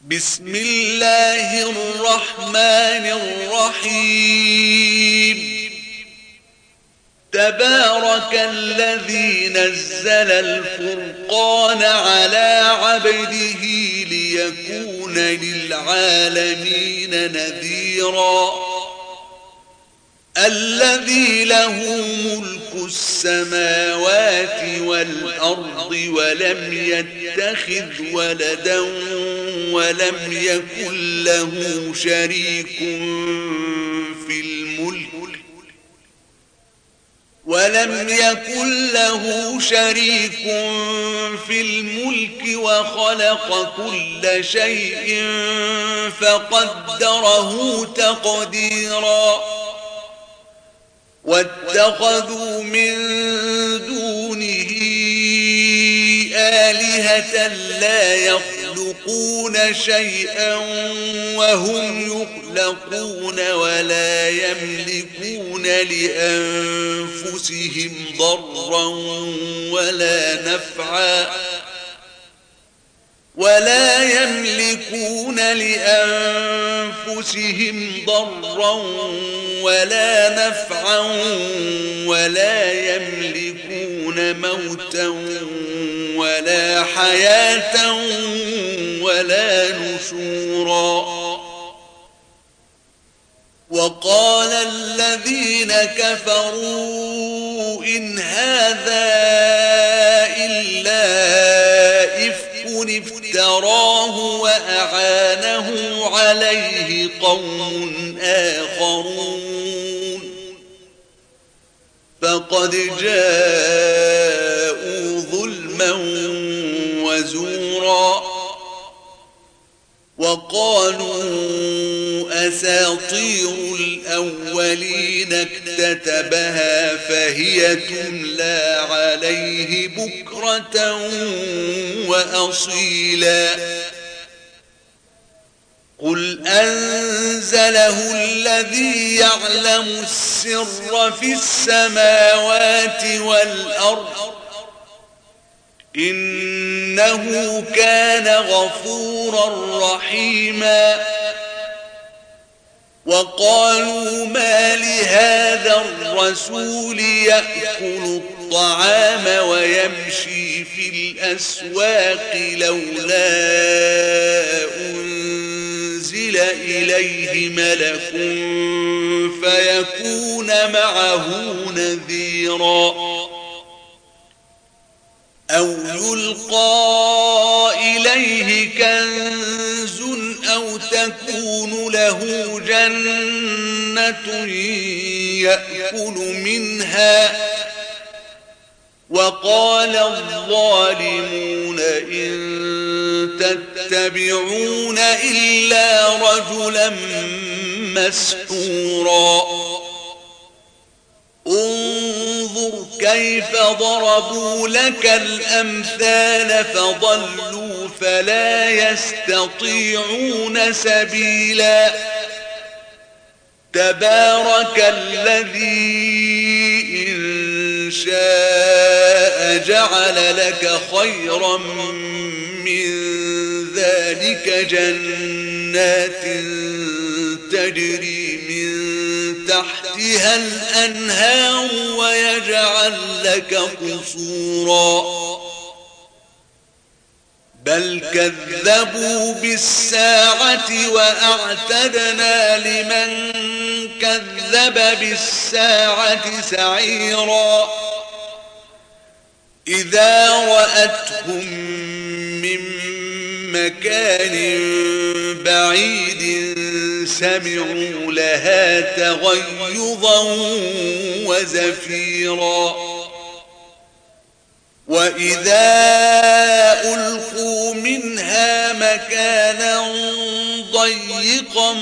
بسم الله الرحمن الرحيم. تبارك الذي نزل الفرقان على عبده ليكون للعالمين نذيرا. الذي له ملك السماوات والأرض ولم يتخذ ولدا ولم يكن له شريك في الملك وخلق كل شيء فقدره تقديرا. واتخذوا من دونه آلهة لا يخلقون شيئا وهم يخلقون ولا يملكون لأنفسهم ضرا ولا نفعا ولا يملكون موتا ولا حياة ولا نشورا. وقال الذين كفروا إن هذا إلا إفك افتراه وأعانه عليه قوم آخرون فقد جاءوا ظلما وزورا. وقالوا أساطير الأولين اكتتبها فهي تملى عليه بكرة وأصيلا. قل أنزله الذي يعلم السر في السماوات والأرض إنه كان غفورا رحيما. وقالوا ما لهذا الرسول يأكل الطعام ويمشي في الأسواق لولا أنزل إليه ملك فيكون معه نذيرا. أو يلقى إليه كنز أو تكون له جنة يأكل منها. وقال الظالمون إن تتبعون إلا رجلا مسحورا. انظر كيف ضربوا لك الأمثال فضلوا فلا يستطيعون سبيلا. تبارك الذي إن شاء جعل لك خيرا من ذلك جنات تجري من تحتها الأنهار ويجعل لك قصورا. بل كذبوا بالساعة وأعتدنا لمن كذب بالساعة سعيرا. إذا رأتهم من مكان بعيد سمعوا لها تغيظا وزفيرا. وإذا ألقوا منها مكانا ضيقا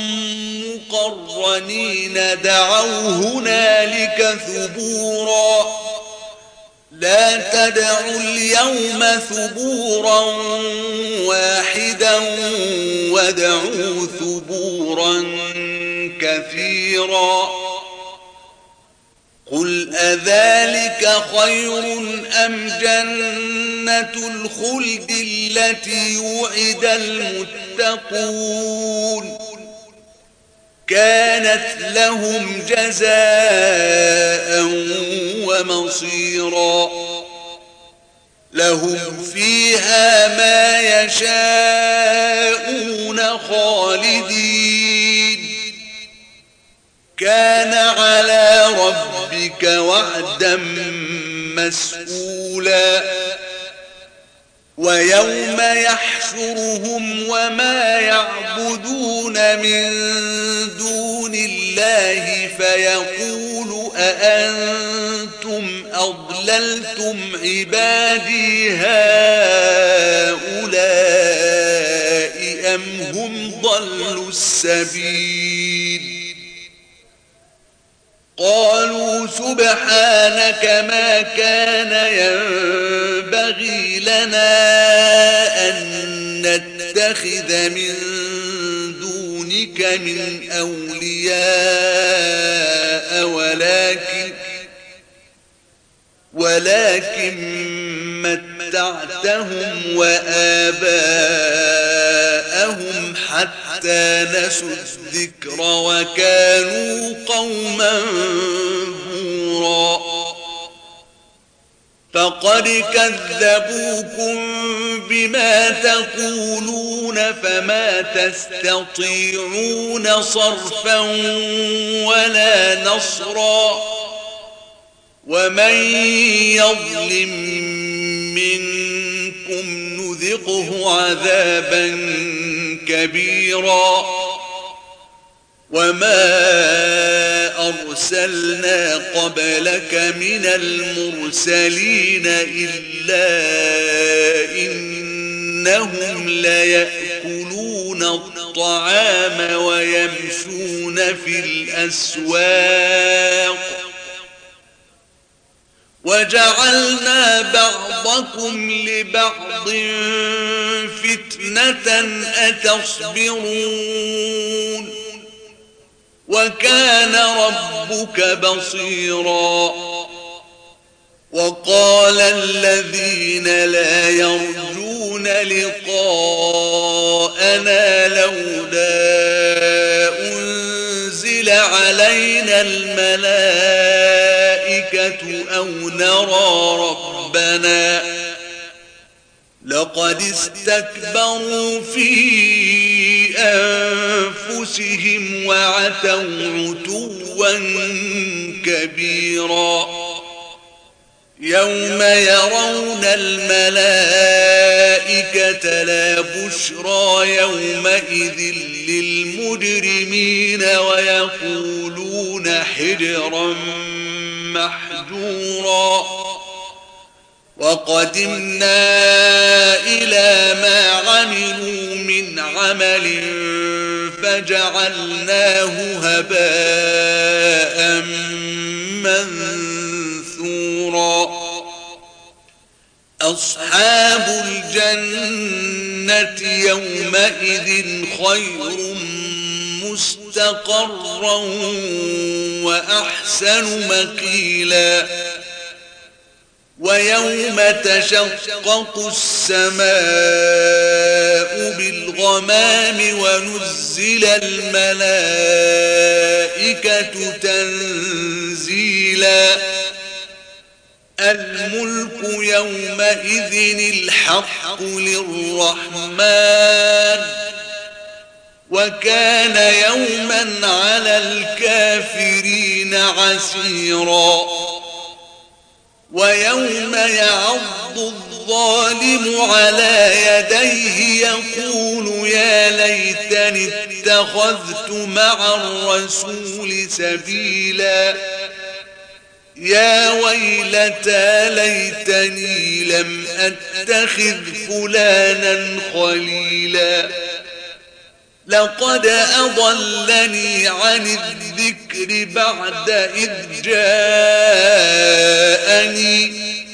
مقرنين دعوا هنالك ثبورا. لا تدعوا اليوم ثبورا واحدا وادعوا ثبورا. ثبورا كثيرا. وإذا ألقوا منها مكانا ضيقا مقرنين دعوا هنالك ثبورا لا تدعوا اليوم ثبورا واحدا وادعوا ثبورا كثيرا. وإذا ألقوا منها مكانا ضيقا مقرنين دعوا هنالك ثبورا كثيرا. قل أذلك خير أم جنة الخلد التي وعد المتقون كانت لهم جزاء ومصيرا لهم فيها ما يشاءون خالدين كان على ربك وعدا مسئولا ويوم يحشرهم وما يعبدون من دون الله فيقول أأنتم أضللتم عبادي هؤلاء أم هم ضلوا السبيل قالوا سبحانك ما كان ينبغي لنا أن نتخذ من دونك من أولياء ولكن متعتهم وآباءهم حتى نسوا الذكر وكانوا قوما بورا فقد كذبوكم بما تقولون فما تستطيعون صرفا ولا نصرا ومن يظلم منكم نذقه عذابا كبيرا وما أرسلنا قبلك من المرسلين إلا إنهم ليأكلون الطعام ويمشون في الأسواق وجعلنا بعضكم لبعض فتنة أتصبرون وكان ربك بصيرا وقال الذين لا يرجون لقاءنا لولا أنزل علينا الملائكة أو نرى ربنا لقد استكبروا في أنفسهم وعتوا عتوا كبيرا يوم يرون الملائكة لا بشرى يومئذ للمجرمين ويقولون حجرا محجورا وقدمنا إلى ما عملوا من عمل فجعلناه هباء منثورا أصحاب الجنة يومئذ خير مستقرا وأحسن مقيلا ويوم تشقق السماء بالغمام ونزل الملائكة تنزيلا الملك يومئذ الحق للرحمن وكان يوما على الكافرين عسيرا ويوم يعض الظالم على يديه يقول يا ليتني اتخذت مع الرسول سبيلا يا ويلتى ليتني لم أتخذ فلانا خليلا لقد أضلني عن الذكر بعد إذ جاءني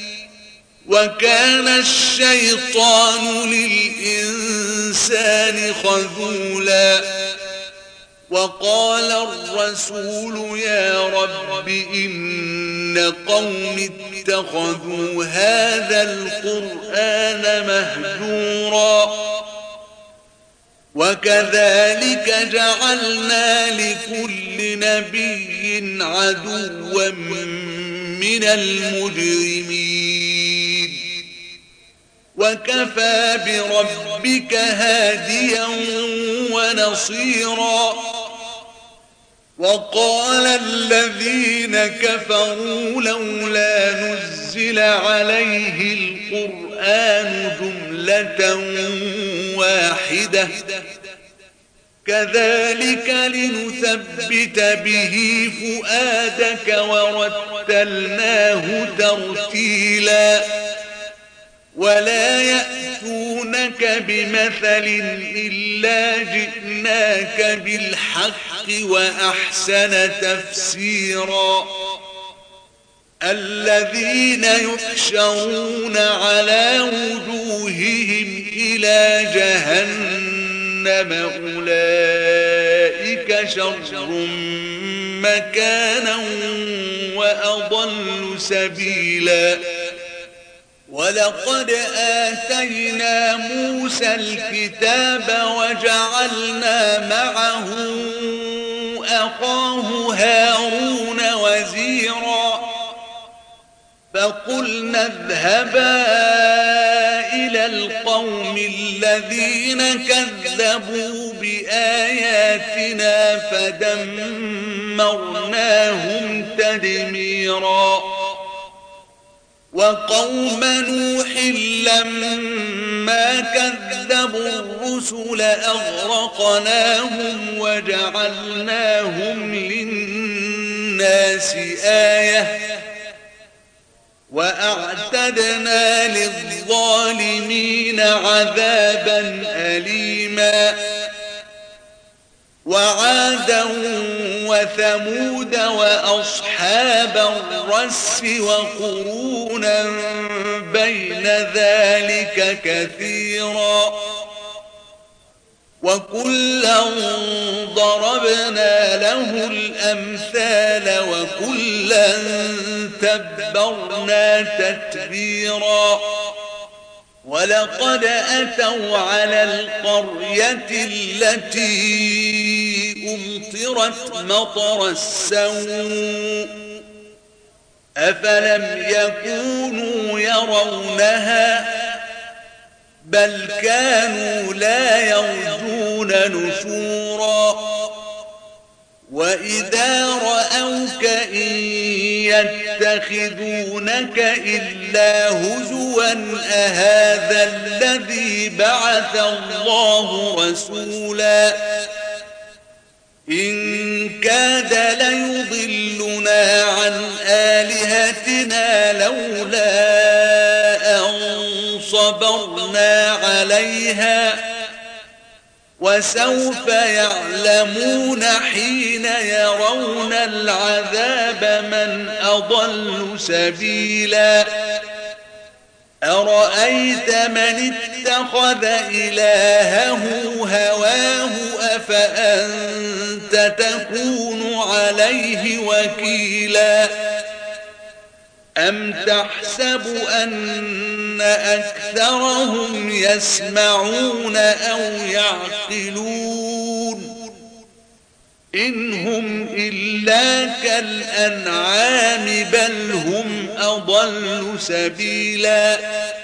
وكان الشيطان للإنسان خذولا وقال الرسول يا رب إن قوم اتخذوا هذا القرآن مهجورا وكذلك جعلنا لكل نبي عدوا من المجرمين وكفى بربك هاديا ونصيرا وقال الذين كفروا لولا نزل عليه القرآن جملة واحدة كذلك لنثبت به فؤادك ورتلناه ترتيلا ولا يأتونك بمثل إلا جئناك بالحق وأحسن تفسيرا الذين يحشرون على وجوههم إلى جهنم أولئك شر مكانا وأضل سبيلا ولقد آتينا موسى الكتاب وجعلنا معه أخاه هارون وزيرا فقلنا اذهبا إلى القوم الذين كذبوا بآياتنا فدمرناهم تدميرا وقوم نوح لما كذبوا الرسل أغرقناهم وجعلناهم للناس آية وأعتدنا للظالمين عذابا أليما وعادا وثمود وأصحاب الرس وقرونا بين ذلك كثيرا وكلا ضربنا له الأمثال وكلا تبرنا تتبيرا ولقد أتوا على القرية التي أمطرت مطر السوء أفلم يكونوا يرونها بل كانوا لا يرجون نشورا وإذا رأوك إن يتخذونك إلا هزوا أهذا الذي بعث الله رسولا إن كاد ليضلنا عن آلهتنا لولا أن صبرنا عليها وسوف يعلمون حين يرون العذاب من أضل سبيلا أرأيت من اتخذ إلهه هواه أفأنت تكون عليه وكيلا أم تحسب أن أكثرهم يسمعون أو يعقلون إن هم إلا كالأنعام بل هم أضل سبيلا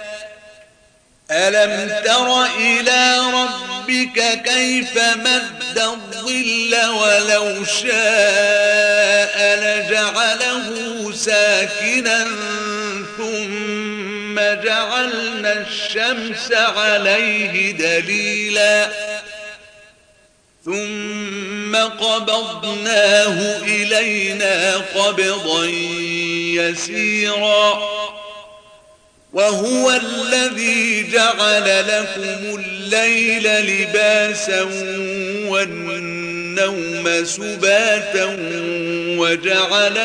ألم تر إلى ربك كيف مد الظل ولو شاء لجعله ساكنا ثم جعلنا الشمس عليه دليلا ثم قبضناه إلينا قبضا يسيرا وهو الذي جعل لكم الليل لباسا والنوم سباتا وجعل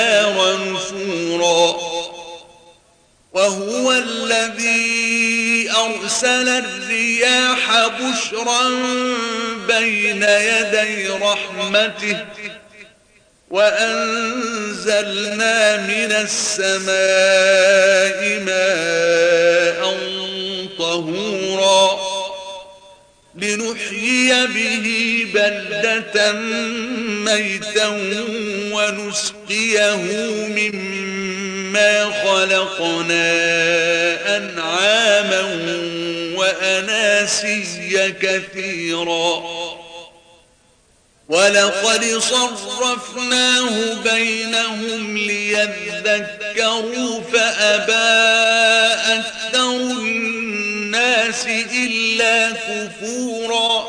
النهار نشورا وهو الذي أرسل الرياح بشرا بين يدي رحمته وأنزلنا من السماء ماء طهورا لنحيي به بلدة ميتا ونسقيه مما خلقنا أنعاما وأناسيا كثيرا ولقد صرفناه بينهم ليذكروا فأبى أكثر الناس إلا كفورا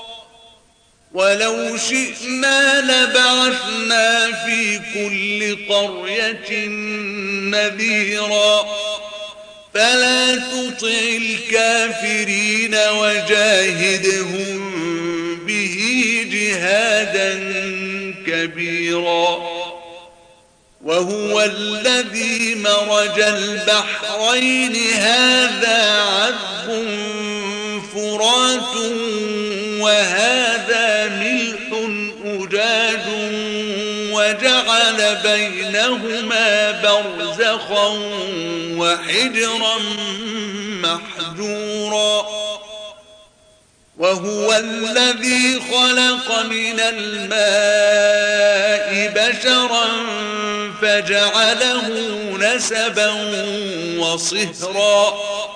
ولو شئنا لبعثنا في كل قرية نذيرا فلا تطع الكافرين وجاهدهم به جهادا كبيرا وهو الذي مرج البحرين هذا عذب فرات وهذا ملح أجاج وجعل بينهما برزخا وحجرا محجورا وهو الذي خلق من الماء بشرا فجعله نسبا وصهرا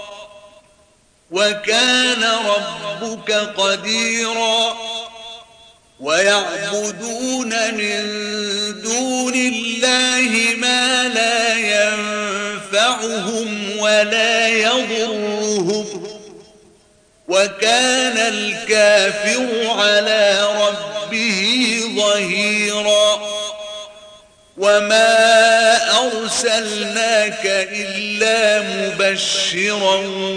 وكان ربك قديرا ويعبدون من دون الله ما لا ينفعهم ولا يضرهم وكان الكافر على ربه ظهيرا وما أرسلناك إلا مبشرا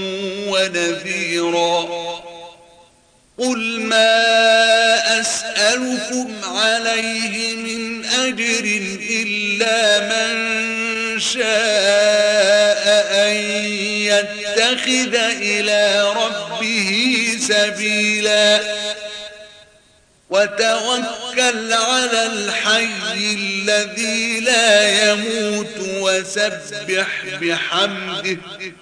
ونذيرا قل ما أسألكم عليه من أجر إلا من شاء أن يتخذ إلى ربه سبيلا وتوكل على الحي الذي لا يموت وسبح بحمده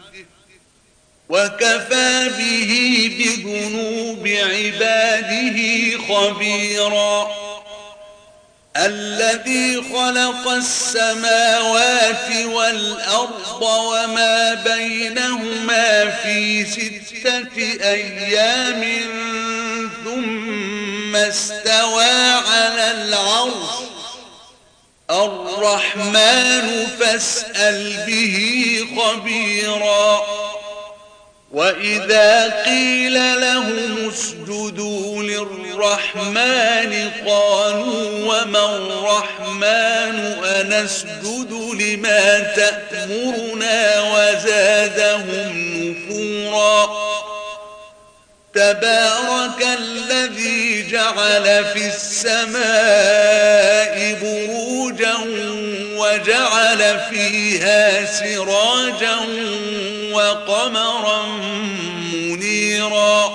وكفى به بذنوب عباده خبيرا الذي خلق السماوات والأرض وما بينهما في 6 أيام ثم استوى على العرش الرحمن فاسأل به خبيرا وإذا قيل لهم اسجدوا للرحمن قالوا وما الرحمن أنسجد لما تأمرنا وزادهم نفورا تبارك الذي جعل في السماء بروجا وجعل فيها سراجا وقمرا منيرا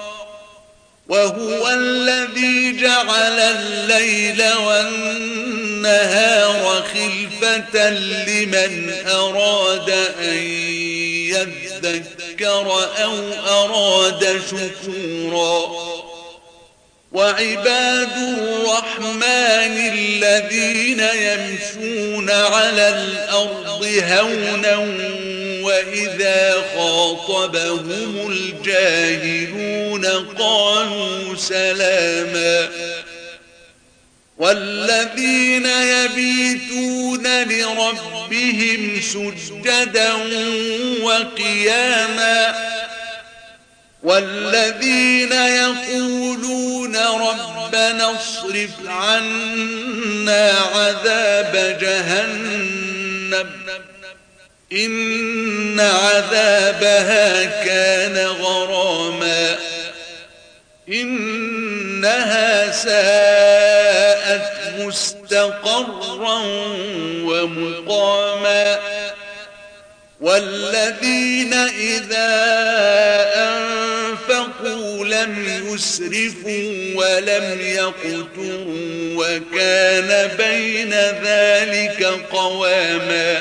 وهو الذي جعل الليل والنهار خلفة لمن أراد أن يذكر أو أراد شكورا وعباد الرحمن الذين يمشون على الأرض هونا وإذا خاطبهم الجاهلون قالوا سلاما والذين يبيتون لربهم سجدا وقياما والذين يقولون ربنا اصرف عنا عذاب جهنم إن عذابها كان غراما إنها ساءت مستقرا ومقاما والذين إذا أنفقوا لم يسرفوا ولم يقتروا وكان بين ذلك قواما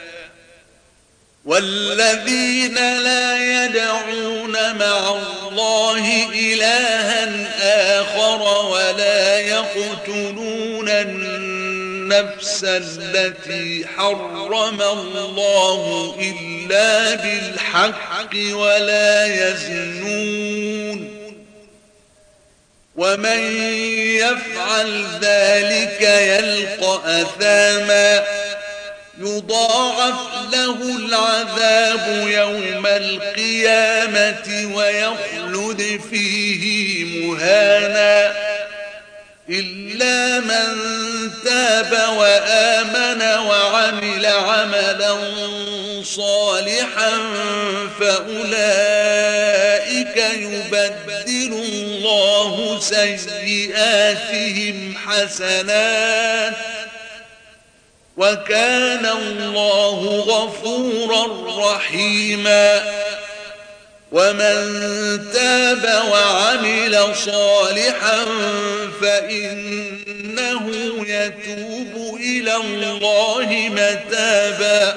والذين لا يدعون مع الله إلها آخر ولا يقتلون النفس التي حرم الله إلا بالحق ولا يزنون ومن يفعل ذلك يلقى أثاما يضاعف له العذاب يوم القيامة ويخلد فيه مهانا إلا من تاب وآمن وعمل عملا صالحا فأولئك يبدل الله سيئاتهم حسنات وكان الله غفورا رحيما ومن تاب وعمل صالحا فإنه يتوب إلى الله متابا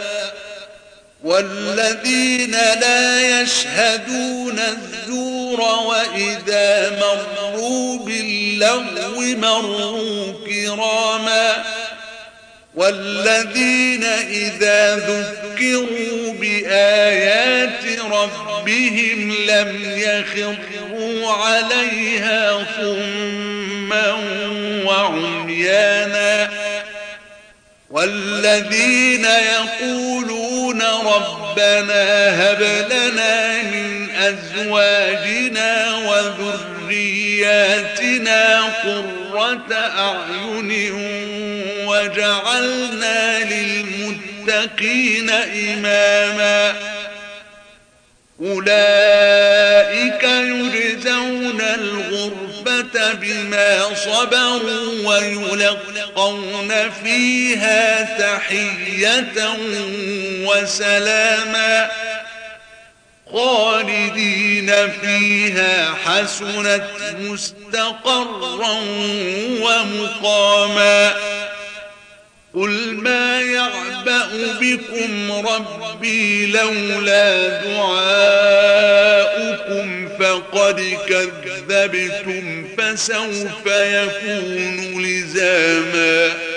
والذين لا يشهدون الزور وإذا مروا باللغو مروا كراما والذين إذا ذكروا بآيات ربهم لم يخروا عليها صما وعميانا والذين يقولون ربنا هب لنا من أزواجنا وذرياتنا قرة أعين وجعلنا للمتقين إماما أولئك يجزون الغرفة بما صبروا ويلقون فيها تحية وسلاما خالدين فيها حسنت مستقرا ومقاما قل ما يعبأ بكم ربي لولا دعاؤكم فقد كذبتم فسوف يكون لزاما